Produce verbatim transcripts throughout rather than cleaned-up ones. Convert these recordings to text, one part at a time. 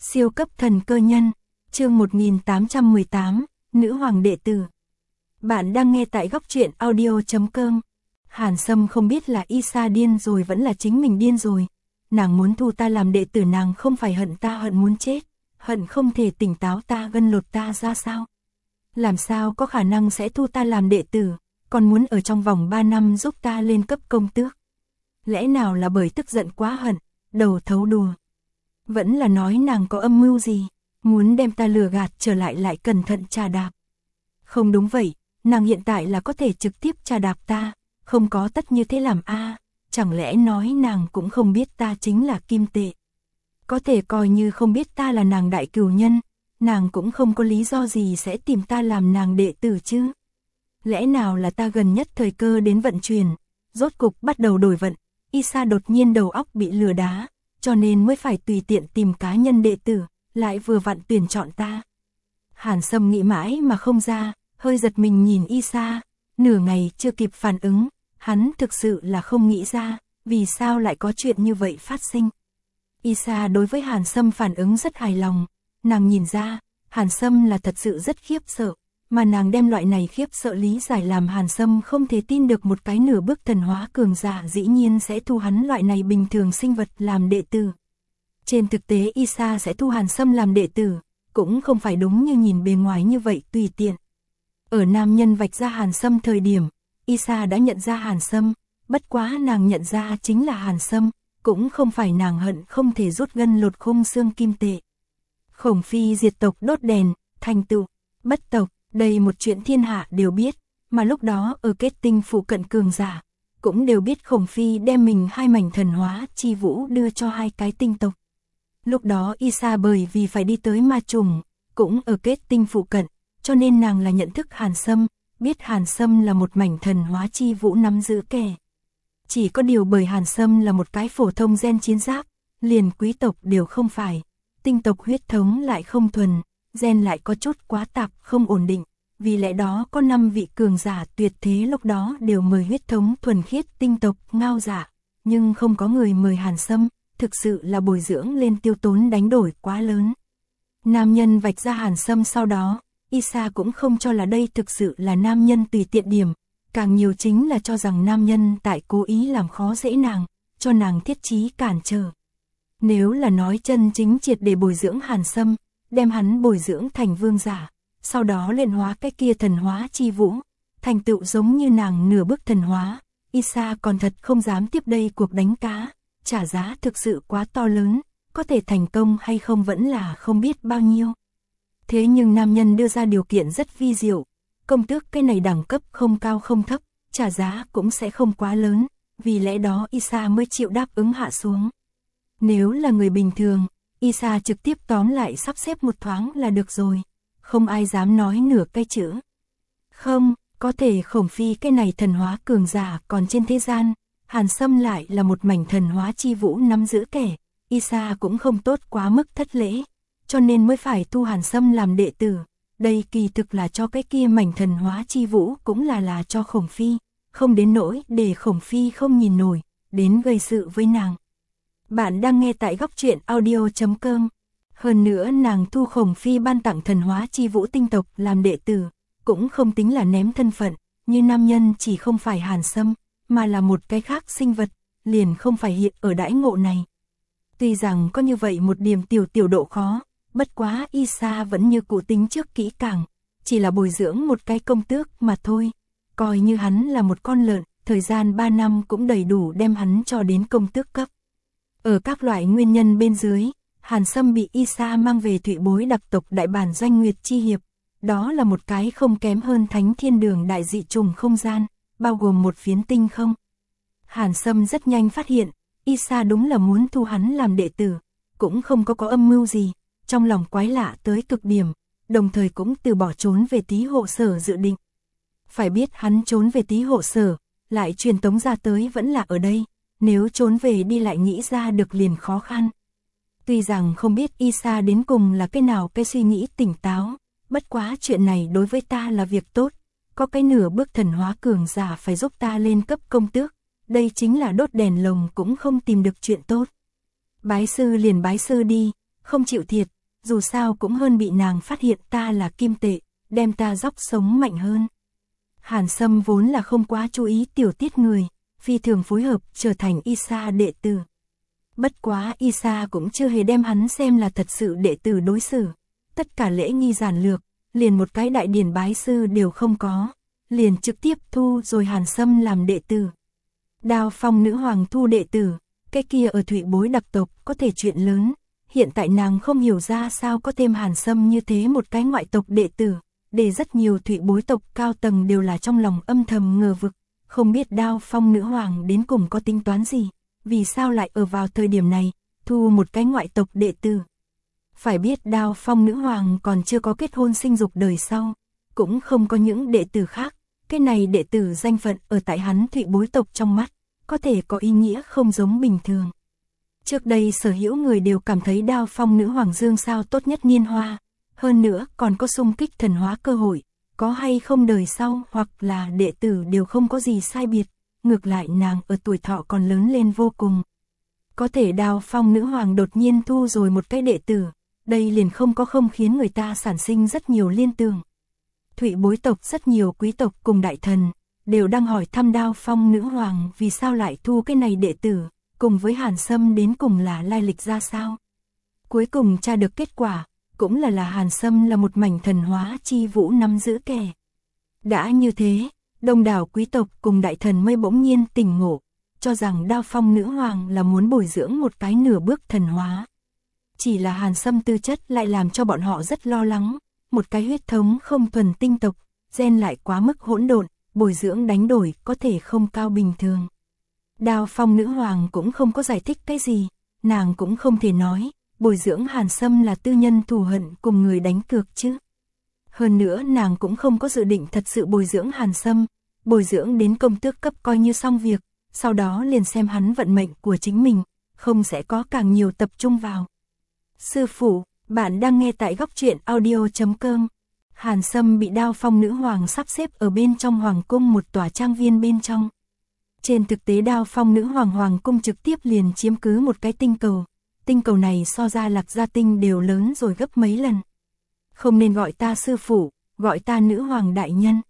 Siêu cấp thần cơ nhân, chương một nghìn tám trăm mười tám, Nữ hoàng đệ tử. Bạn đang nghe tại góc truyện audio chấm com. Hàn Sâm không biết là Isa điên rồi vẫn là chính mình điên rồi. Nàng muốn thu ta làm đệ tử, nàng không phải hận ta hận muốn chết, hận không thể tỉnh táo ta gân lột ta ra sao. Làm sao có khả năng sẽ thu ta làm đệ tử, còn muốn ở trong vòng ba năm giúp ta lên cấp công tước. Lẽ nào là bởi tức giận quá hận, đầu thấu đùa. Vẫn là nói nàng có âm mưu gì, muốn đem ta lừa gạt trở lại lại cẩn thận trà đạp. Không đúng vậy, nàng hiện tại là có thể trực tiếp trà đạp ta, không có tất như thế làm a à, chẳng lẽ nói nàng cũng không biết ta chính là kim tệ. Có thể coi như không biết ta là nàng đại cửu nhân, nàng cũng không có lý do gì sẽ tìm ta làm nàng đệ tử chứ. Lẽ nào là ta gần nhất thời cơ đến vận chuyển, rốt cục bắt đầu đổi vận, Isa đột nhiên đầu óc bị lừa đá, cho nên mới phải tùy tiện tìm cá nhân đệ tử, lại vừa vặn tuyển chọn ta. Hàn Sâm nghĩ mãi mà không ra, hơi giật mình nhìn Isa, nửa ngày chưa kịp phản ứng, hắn thực sự là không nghĩ ra, vì sao lại có chuyện như vậy phát sinh. Isa đối với Hàn Sâm phản ứng rất hài lòng, nàng nhìn ra, Hàn Sâm là thật sự rất khiếp sợ, mà nàng đem loại này khiếp sợ lý giải làm Hàn Sâm không thể tin được một cái nửa bước thần hóa cường giả dĩ nhiên sẽ thu hắn loại này bình thường sinh vật làm đệ tử. Trên thực tế Isa sẽ thu Hàn Sâm làm đệ tử, cũng không phải đúng như nhìn bề ngoài như vậy tùy tiện. Ở nam nhân vạch ra Hàn Sâm thời điểm, Isa đã nhận ra Hàn Sâm, bất quá nàng nhận ra chính là Hàn Sâm, cũng không phải nàng hận không thể rút gân lột khung xương kim tệ. Khổng Phi diệt tộc đốt đèn, thành tựu, bất tộc, đây một chuyện thiên hạ đều biết, mà lúc đó ở kết tinh phụ cận cường giả, cũng đều biết Khổng Phi đem mình hai mảnh thần hóa chi vũ đưa cho hai cái tinh tộc. Lúc đó Isa bởi vì phải đi tới ma trùng, cũng ở kết tinh phụ cận, cho nên nàng là nhận thức Hàn Sâm, biết Hàn Sâm là một mảnh thần hóa chi vũ nắm giữ kẻ. Chỉ có điều bởi Hàn Sâm là một cái phổ thông gen chiến giáp, liền quý tộc đều không phải, tinh tộc huyết thống lại không thuần, gen lại có chút quá tạp không ổn định, vì lẽ đó có năm vị cường giả tuyệt thế lúc đó đều mời huyết thống thuần khiết tinh tộc ngao giả, nhưng không có người mời Hàn Sâm, thực sự là bồi dưỡng lên tiêu tốn đánh đổi quá lớn. Nam nhân vạch ra Hàn Sâm sau đó, Isa cũng không cho là đây thực sự là nam nhân tùy tiện điểm, càng nhiều chính là cho rằng nam nhân tại cố ý làm khó dễ nàng, cho nàng thiết chí cản trở. Nếu là nói chân chính triệt để bồi dưỡng Hàn Sâm, đem hắn bồi dưỡng thành vương giả, sau đó luyện hóa cái kia thần hóa chi vũ, thành tựu giống như nàng nửa bước thần hóa, Isa còn thật không dám tiếp đây cuộc đánh cá, trả giá thực sự quá to lớn, có thể thành công hay không vẫn là không biết bao nhiêu. Thế nhưng nam nhân đưa ra điều kiện rất vi diệu, công tước cái này đẳng cấp không cao không thấp, trả giá cũng sẽ không quá lớn, vì lẽ đó Isa mới chịu đáp ứng hạ xuống. Nếu là người bình thường, Isa trực tiếp tóm lại sắp xếp một thoáng là được rồi, không ai dám nói nửa cái chữ. Không, có thể Khổng Phi cái này thần hóa cường giả còn trên thế gian, Hàn Sâm lại là một mảnh thần hóa chi vũ nắm giữ kẻ, Isa cũng không tốt quá mức thất lễ, cho nên mới phải thu Hàn Sâm làm đệ tử. Đây kỳ thực là cho cái kia mảnh thần hóa chi vũ cũng là là cho Khổng Phi, không đến nỗi để Khổng Phi không nhìn nổi, đến gây sự với nàng. Bạn đang nghe tại góc truyện audio chấm com. Hơn nữa nàng thu Khổng Phi ban tặng thần hóa chi vũ tinh tộc làm đệ tử, cũng không tính là ném thân phận, như nam nhân chỉ không phải Hàn Sâm, mà là một cái khác sinh vật, liền không phải hiện ở đãi ngộ này. Tuy rằng có như vậy một điểm tiểu tiểu độ khó, bất quá Isa vẫn như cụ tính trước kỹ càng, chỉ là bồi dưỡng một cái công tước mà thôi, coi như hắn là một con lợn, thời gian ba năm cũng đầy đủ đem hắn cho đến công tước cấp. Ở các loại nguyên nhân bên dưới, Hàn Sâm bị Isa mang về Thụy Bối đặc tộc đại bản doanh Nguyệt Chi Hiệp, đó là một cái không kém hơn Thánh Thiên Đường đại dị trùng không gian, bao gồm một phiến tinh không. Hàn Sâm rất nhanh phát hiện, Isa đúng là muốn thu hắn làm đệ tử, cũng không có có âm mưu gì, trong lòng quái lạ tới cực điểm, đồng thời cũng từ bỏ trốn về Tý Hộ Sở dự định. Phải biết hắn trốn về Tý Hộ Sở, lại truyền tống ra tới vẫn là ở đây, nếu trốn về đi lại nghĩ ra được liền khó khăn. Tuy rằng không biết Isa đến cùng là cái nào cái suy nghĩ tỉnh táo, bất quá chuyện này đối với ta là việc tốt, có cái nửa bước thần hóa cường giả phải giúp ta lên cấp công tước, đây chính là đốt đèn lồng cũng không tìm được chuyện tốt. Bái sư liền bái sư đi, không chịu thiệt, dù sao cũng hơn bị nàng phát hiện ta là kim tệ, đem ta dốc sống mạnh hơn. Hàn Sâm vốn là không quá chú ý tiểu tiết người, phi thường phối hợp trở thành Isa đệ tử. Bất quá Isa cũng chưa hề đem hắn xem là thật sự đệ tử đối xử. Tất cả lễ nghi giản lược, liền một cái đại điển bái sư đều không có, liền trực tiếp thu rồi Hàn Sâm làm đệ tử. Đao Phong nữ hoàng thu đệ tử, cái kia ở Thụy Bối đặc tộc có thể chuyện lớn, hiện tại nàng không hiểu ra sao có thêm Hàn Sâm như thế một cái ngoại tộc đệ tử, để rất nhiều Thụy Bối tộc cao tầng đều là trong lòng âm thầm ngờ vực, không biết Đao Phong nữ hoàng đến cùng có tính toán gì, vì sao lại ở vào thời điểm này, thu một cái ngoại tộc đệ tử. Phải biết Đao Phong nữ hoàng còn chưa có kết hôn sinh dục đời sau, cũng không có những đệ tử khác, cái này đệ tử danh phận ở tại hắn Thụy Bối tộc trong mắt, có thể có ý nghĩa không giống bình thường. Trước đây sở hữu người đều cảm thấy Đao Phong nữ hoàng dương sao tốt nhất niên hoa, hơn nữa còn có xung kích thần hóa cơ hội, có hay không đời sau hoặc là đệ tử đều không có gì sai biệt, ngược lại nàng ở tuổi thọ còn lớn lên vô cùng. Có thể Đao Phong nữ hoàng đột nhiên thu rồi một cái đệ tử, đây liền không có không khiến người ta sản sinh rất nhiều liên tưởng. Thụy Bối tộc rất nhiều quý tộc cùng đại thần, đều đang hỏi thăm Đao Phong nữ hoàng vì sao lại thu cái này đệ tử, cùng với Hàn Sâm đến cùng là lai lịch ra sao. Cuối cùng tra được kết quả, cũng là là Hàn Sâm là một mảnh thần hóa chi vũ nắm giữ kẻ. Đã như thế, đông đảo quý tộc cùng đại thần mới bỗng nhiên tỉnh ngộ, cho rằng Đao Phong nữ hoàng là muốn bồi dưỡng một cái nửa bước thần hóa. Chỉ là Hàn Sâm tư chất lại làm cho bọn họ rất lo lắng, một cái huyết thống không thuần tinh tộc, gen lại quá mức hỗn độn, bồi dưỡng đánh đổi có thể không cao bình thường. Đao Phong nữ hoàng cũng không có giải thích cái gì, nàng cũng không thể nói, bồi dưỡng Hàn Sâm là tư nhân thù hận cùng người đánh cược chứ. Hơn nữa nàng cũng không có dự định thật sự bồi dưỡng Hàn Sâm, bồi dưỡng đến công tước cấp coi như xong việc, sau đó liền xem hắn vận mệnh của chính mình, không sẽ có càng nhiều tập trung vào. Sư phụ, bạn đang nghe tại góc truyện audio chấm com. Hàn Sâm bị Đao Phong nữ hoàng sắp xếp ở bên trong hoàng cung một tòa trang viên bên trong. Trên thực tế Đao Phong nữ hoàng hoàng cung trực tiếp liền chiếm cứ một cái tinh cầu. Tinh cầu này so ra Lạc Gia tinh đều lớn rồi gấp mấy lần. Không nên gọi ta sư phụ, gọi ta nữ hoàng đại nhân.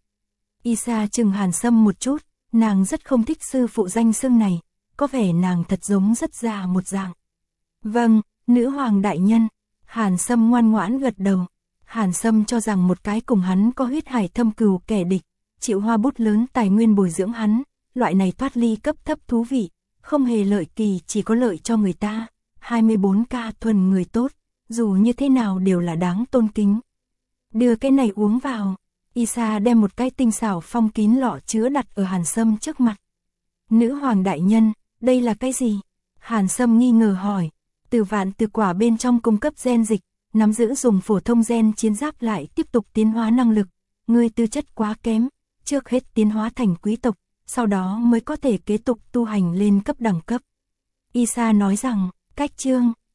Isa chừng Hàn Sâm một chút, nàng rất không thích sư phụ danh xưng này, có vẻ nàng thật giống rất già một dạng. Vâng, nữ hoàng đại nhân. Hàn Sâm ngoan ngoãn gật đầu. Hàn Sâm cho rằng một cái cùng hắn có huyết hải thâm cừu kẻ địch, chịu hoa bút lớn tài nguyên bồi dưỡng hắn, loại này thoát ly cấp thấp thú vị, không hề lợi kỳ chỉ có lợi cho người ta. hai mươi bốn ca thuần người tốt, dù như thế nào đều là đáng tôn kính. Đưa cái này uống vào. Isa đem một cái tinh xảo phong kín lọ chứa đặt ở Hàn Sâm trước mặt. Nữ hoàng đại nhân, đây là cái gì? Hàn Sâm nghi ngờ hỏi. Từ vạn từ quả bên trong cung cấp gen dịch, nắm giữ dùng phổ thông gen chiến giáp lại tiếp tục tiến hóa năng lực. Ngươi tư chất quá kém, trước hết tiến hóa thành quý tộc, sau đó mới có thể kế tục tu hành lên cấp đẳng cấp. Isa nói rằng, cách chương,